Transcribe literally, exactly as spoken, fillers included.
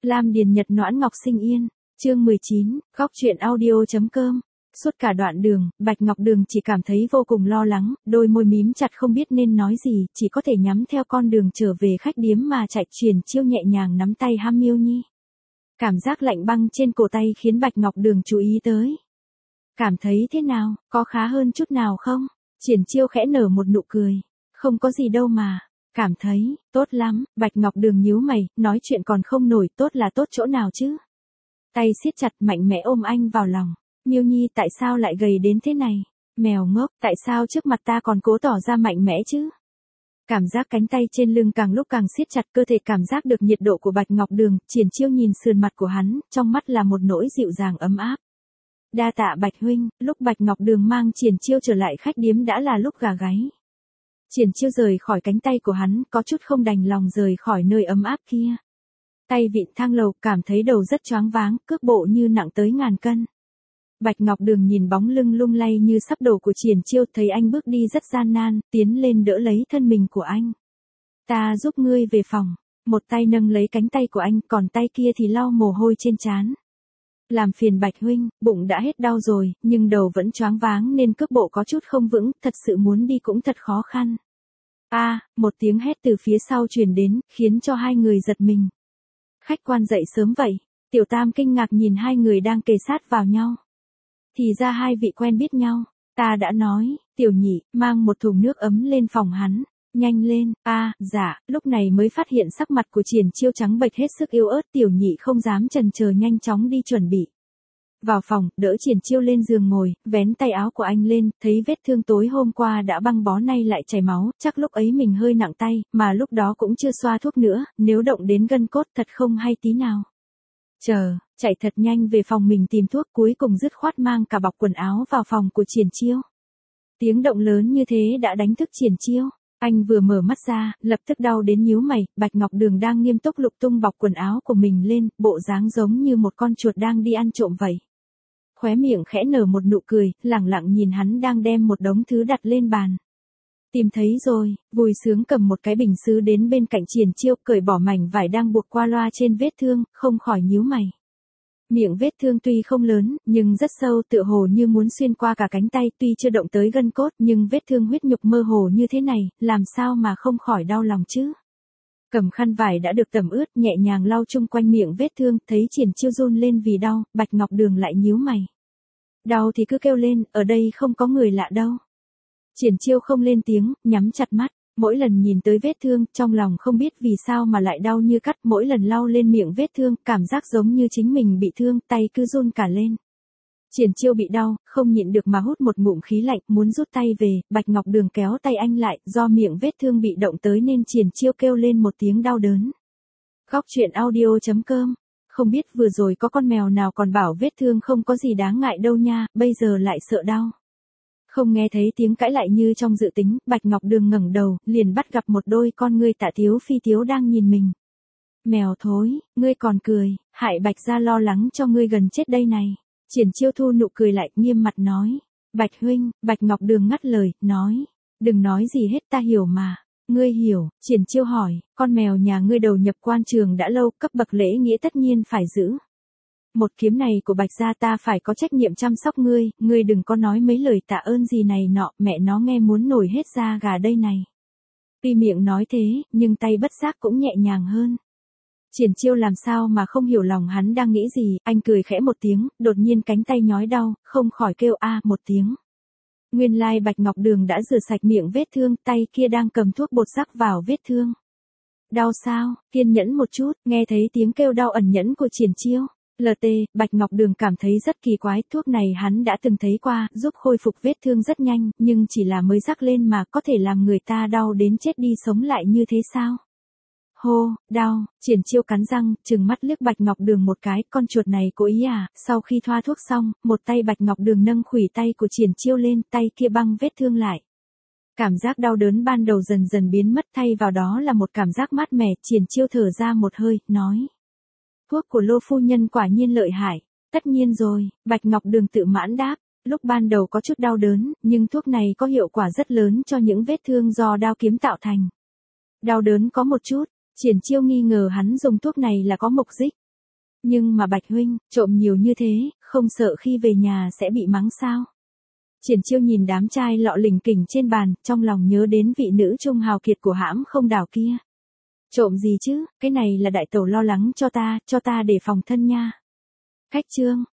Lam Điền Nhật Noãn Ngọc Sinh Yên, chương mười chín, góc truyện audio.com. Suốt cả đoạn đường, Bạch Ngọc Đường chỉ cảm thấy vô cùng lo lắng, đôi môi mím chặt không biết nên nói gì, chỉ có thể nhắm theo con đường trở về khách điếm mà chạy. Triển Chiêu nhẹ nhàng nắm tay Ham Miêu Nhi. Cảm giác lạnh băng trên cổ tay khiến Bạch Ngọc Đường chú ý tới. Cảm thấy thế nào, có khá hơn chút nào không? Triển Chiêu khẽ nở một nụ cười. Không có gì đâu mà. Cảm thấy, tốt lắm. Bạch Ngọc Đường nhíu mày, nói chuyện còn không nổi, tốt là tốt chỗ nào chứ? Tay siết chặt mạnh mẽ ôm anh vào lòng. Miêu Nhi tại sao lại gầy đến thế này? Mèo ngốc, tại sao trước mặt ta còn cố tỏ ra mạnh mẽ chứ? Cảm giác cánh tay trên lưng càng lúc càng siết chặt, cơ thể cảm giác được nhiệt độ của Bạch Ngọc Đường. Triển Chiêu nhìn sườn mặt của hắn, trong mắt là một nỗi dịu dàng ấm áp. Đa tạ Bạch huynh. Lúc Bạch Ngọc Đường mang Triển Chiêu trở lại khách điếm đã là lúc gà gáy. Triển Chiêu rời khỏi cánh tay của hắn, có chút không đành lòng rời khỏi nơi ấm áp kia. Tay vịn thang lầu, cảm thấy đầu rất choáng váng, cước bộ như nặng tới ngàn cân. Bạch Ngọc Đường nhìn bóng lưng lung lay như sắp đổ của Triển Chiêu, thấy anh bước đi rất gian nan, tiến lên đỡ lấy thân mình của anh. Ta giúp ngươi về phòng. Một tay nâng lấy cánh tay của anh, còn tay kia thì lau mồ hôi trên trán. Làm phiền Bạch huynh, bụng đã hết đau rồi, nhưng đầu vẫn choáng váng nên cước bộ có chút không vững, thật sự muốn đi cũng thật khó khăn. A, à, một tiếng hét từ phía sau truyền đến, khiến cho hai người giật mình. Khách quan dậy sớm vậy? Tiểu Tam kinh ngạc nhìn hai người đang kề sát vào nhau. Thì ra hai vị quen biết nhau. Ta đã nói, Tiểu Nhị, mang một thùng nước ấm lên phòng hắn. Nhanh lên. A, à, dạ. Lúc này mới phát hiện sắc mặt của Triển Chiêu trắng bệch hết sức yếu ớt. Tiểu Nhị không dám chần chờ, nhanh chóng đi chuẩn bị. Vào phòng, đỡ Triển Chiêu lên giường ngồi, vén tay áo của anh lên, thấy vết thương tối hôm qua đã băng bó nay lại chảy máu, chắc lúc ấy mình hơi nặng tay, mà lúc đó cũng chưa xoa thuốc nữa, nếu động đến gân cốt thật không hay tí nào. Chờ, chạy thật nhanh về phòng mình tìm thuốc, cuối cùng dứt khoát mang cả bọc quần áo vào phòng của Triển Chiêu. Tiếng động lớn như thế đã đánh thức Triển Chiêu. Anh vừa mở mắt ra, lập tức đau đến nhíu mày. Bạch Ngọc Đường đang nghiêm túc lục tung bọc quần áo của mình lên, bộ dáng giống như một con chuột đang đi ăn trộm vậy. Khóe miệng khẽ nở một nụ cười, lẳng lặng nhìn hắn đang đem một đống thứ đặt lên bàn. Tìm thấy rồi. Vui sướng cầm một cái bình sứ đến bên cạnh Triển Chiêu, cởi bỏ mảnh vải đang buộc qua loa trên vết thương, không khỏi nhíu mày. Miệng vết thương tuy không lớn, nhưng rất sâu, tựa hồ như muốn xuyên qua cả cánh tay, tuy chưa động tới gân cốt, nhưng vết thương huyết nhục mơ hồ như thế này, làm sao mà không khỏi đau lòng chứ? Cầm khăn vải đã được tẩm ướt, nhẹ nhàng lau chung quanh miệng vết thương, thấy Triển Chiêu run lên vì đau, Bạch Ngọc Đường lại nhíu mày. Đau thì cứ kêu lên, ở đây không có người lạ đâu. Triển Chiêu không lên tiếng, nhắm chặt mắt. Mỗi lần nhìn tới vết thương, trong lòng không biết vì sao mà lại đau như cắt, mỗi lần lau lên miệng vết thương, cảm giác giống như chính mình bị thương, tay cứ run cả lên. Triển Chiêu bị đau, không nhịn được mà hút một ngụm khí lạnh, muốn rút tay về, Bạch Ngọc Đường kéo tay anh lại, do miệng vết thương bị động tới nên Triển Chiêu kêu lên một tiếng đau đớn. Góc truyện audio.com. Không biết vừa rồi có con mèo nào còn bảo vết thương không có gì đáng ngại đâu nha, bây giờ lại sợ đau. Không nghe thấy tiếng cãi lại như trong dự tính, Bạch Ngọc Đường ngẩng đầu, liền bắt gặp một đôi con ngươi Tạ Thiếu Phi Tiếu đang nhìn mình. Mèo thối, ngươi còn cười, hại Bạch gia lo lắng cho ngươi gần chết đây này. Triển Chiêu thu nụ cười lại, nghiêm mặt nói. Bạch huynh. Bạch Ngọc Đường ngắt lời, nói. Đừng nói gì hết, ta hiểu mà. Ngươi hiểu. Triển Chiêu hỏi, con mèo nhà ngươi đầu nhập quan trường đã lâu, cấp bậc lễ nghĩa tất nhiên phải giữ. Một kiếm này của Bạch gia ta phải có trách nhiệm chăm sóc ngươi, ngươi đừng có nói mấy lời tạ ơn gì này nọ, mẹ nó nghe muốn nổi hết da gà đây này. Tuy miệng nói thế, nhưng tay bất giác cũng nhẹ nhàng hơn. Triển Chiêu làm sao mà không hiểu lòng hắn đang nghĩ gì, anh cười khẽ một tiếng, đột nhiên cánh tay nhói đau, không khỏi kêu a một tiếng. Nguyên lai Bạch Ngọc Đường đã rửa sạch miệng vết thương, tay kia đang cầm thuốc bột rắc vào vết thương. Đau sao, kiên nhẫn một chút, nghe thấy tiếng kêu đau ẩn nhẫn của Triển Chiêu. lờ tê, Bạch Ngọc Đường cảm thấy rất kỳ quái, thuốc này hắn đã từng thấy qua, giúp khôi phục vết thương rất nhanh, nhưng chỉ là mới rắc lên mà có thể làm người ta đau đến chết đi sống lại như thế sao? Hô, đau. Triển Chiêu cắn răng, trừng mắt liếc Bạch Ngọc Đường một cái, con chuột này cố ý à? Sau khi thoa thuốc xong, một tay Bạch Ngọc Đường nâng khuỷu tay của Triển Chiêu lên, tay kia băng vết thương lại. Cảm giác đau đớn ban đầu dần dần biến mất, thay vào đó là một cảm giác mát mẻ. Triển Chiêu thở ra một hơi, nói. Thuốc của Lô phu nhân quả nhiên lợi hại. Tất nhiên rồi, Bạch Ngọc Đường tự mãn đáp. Lúc ban đầu có chút đau đớn, nhưng thuốc này có hiệu quả rất lớn cho những vết thương do đao kiếm tạo thành. Đau đớn có một chút, Triển Chiêu nghi ngờ hắn dùng thuốc này là có mục đích. Nhưng mà Bạch huynh, trộm nhiều như thế, không sợ khi về nhà sẽ bị mắng sao? Triển Chiêu nhìn đám chai lọ lình kình trên bàn, trong lòng nhớ đến vị nữ trung hào kiệt của hãm không đảo kia. Trộm gì chứ, cái này là đại tẩu lo lắng cho ta, cho ta để phòng thân nha. Khách Trương,